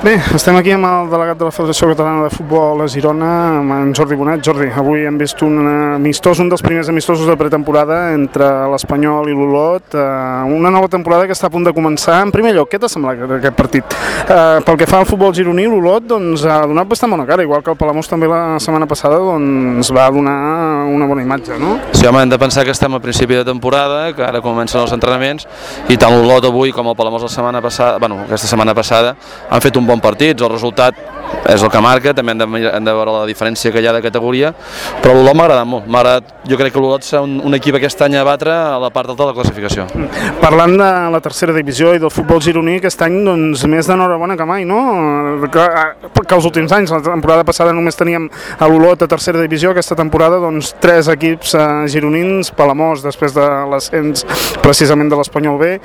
Bé, estem aquí amb el delegat de la Federació Catalana de Futbol a Girona, amb en Jordi Bonet. Jordi, avui hem vist un amistós, un dels primers amistosos de pretemporada entre l'Espanyol i l'Olot, una nova temporada que està a punt de començar. En primer lloc, què t'ha semblat aquest partit? Pel que fa al futbol gironí, l'Olot doncs, ha donat bastant bona cara, igual que el Palamós també la setmana passada doncs, va donar una bona imatge, no? Sí, home, hem de pensar que estem a principi de temporada, que ara comencen els entrenaments, i tant l'Olot avui com el Palamós la setmana passada, aquesta setmana passada, han fet un bon partit. El resultat és el que marca, també hem de veure la diferència que hi ha de categoria, però l'Olot m'ha agradat molt. Jo crec que l'Olot serà un equip aquest any a batre a la part alta de la classificació. Parlant de la tercera divisió i del futbol gironí, aquest any doncs, més d'enhorabona que mai, no? Que els últims anys, la temporada passada només teníem a l'Olot a tercera divisió, aquesta temporada doncs, 3 equips gironins, Palamós després de l'ascens precisament de l'Espanyol B,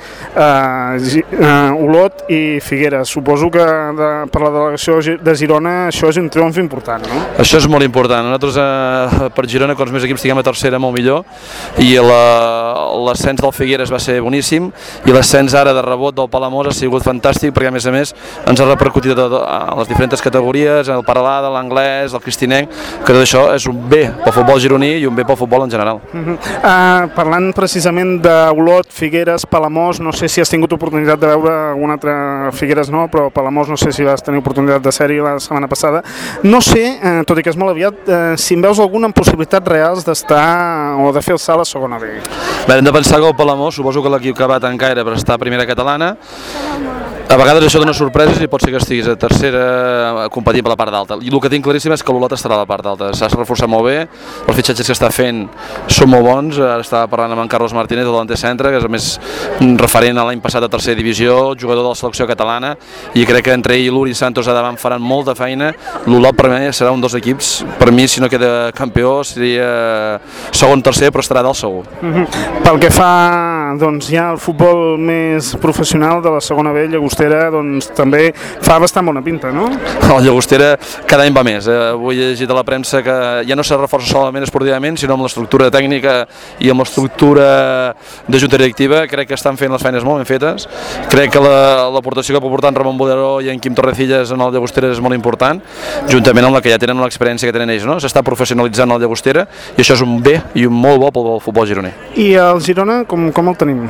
Olot i Figueres. Suposo que per la delegació de Girona això és un triomf important, no? Això és molt important. Nosaltres per Girona, com més equips tinguem a tercera, molt millor, i l'ascens del Figueres va ser boníssim, i l'ascens ara de rebot del Palamós ha sigut fantàstic, perquè a més ens ha repercutit a les diferents categories, el Paralada, l'anglès, el cristinenc, que tot això és un bé pel futbol gironí i un bé pel futbol en general. Parlant precisament d'Olot, Figueres, Palamós, no sé si has tingut oportunitat de veure algun altre, Figueres no, però Palamós no sé si vas tenir oportunitat de ser-hi la setmana passada. No sé, tot i que és molt aviat, si en veus alguna amb possibilitats reals d'estar o de fer el salt a segona B. Bé, hem de pensar que el Palamós, suposo que l'equip que va tancar era per estar a primera catalana. A vegades això dona sorpreses i pot ser que estiguis a tercera competint per la part d'alta. I el que tinc claríssim és que l'Olot estarà a la part d'alta. S'ha reforçat molt bé, els fitxatges que està fent són molt bons. Ara estava parlant amb en Carlos Martínez, del Dante Centre, que és a més referent a l'any passat a tercera divisió, jugador de la selecció catalana, i crec que entre ell i l'Uri Santos a davant faran molta feina. L'Olot per mi serà un dels equips, per mi si no queda campió seria segon, tercer, però estarà dalt segur. Pel que fa doncs, ja al futbol més professional de la segona B, Llagostera doncs, també fa bastant bona pinta, no? El Llagostera cada any va més. Avui he llegit a la premsa que ja no se reforça solament esportivament, sinó amb l'estructura tècnica i amb l'estructura de junta directiva. Crec que estan fent les feines molt ben fetes. Crec que l'aportació que pot portar en Ramon Boderó i en Quim Torrecillas en el Llagostera és molt important, juntament amb la que ja tenen l'experiència que tenen ells, no? S'està professionalitzant el Llagostera i això és un bé i un molt bo pel futbol gironí. I el Girona, com el tenim?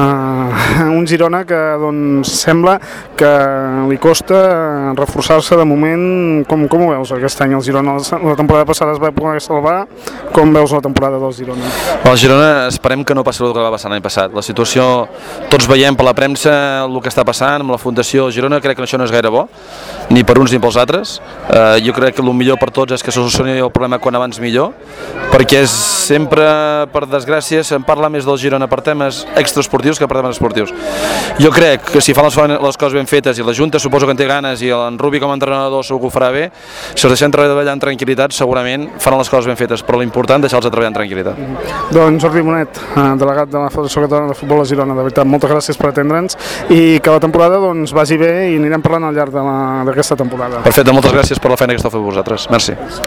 Un Girona que doncs, sembla que li costa reforçar-se de moment. Com ho veus aquest any el Girona? La temporada passada es va poder salvar. Com veus la temporada del Girona? El Girona esperem que no passi el que va passar l'any passat. La situació, tots veiem per la premsa el que està passant amb la Fundació Girona. Crec que això no és gaire bo, ni per uns ni pels altres. Jo crec que el millor per tots és que solucioni el problema quan abans millor, perquè sempre, per desgràcia, se'n parla més del Girona per temes extraesportius que per temes esportius. Jo crec que si fan les coses ben fetes i la Junta suposo que en té ganes i en Rubi com a entrenador segur que ho farà bé, si els deixem treballar en tranquil·litat segurament faran les coses ben fetes, però l'important és deixar-los treballar en tranquil·litat. Doncs Jordi Bonet, delegat de la Federació Catalana de Futbol a Girona, de veritat, moltes gràcies per atendre'ns i que la temporada doncs, vagi bé i anirem parlant al llarg d'aquesta temporada. Perfecte, moltes gràcies per la feina que esteu fent vosaltres. Merci.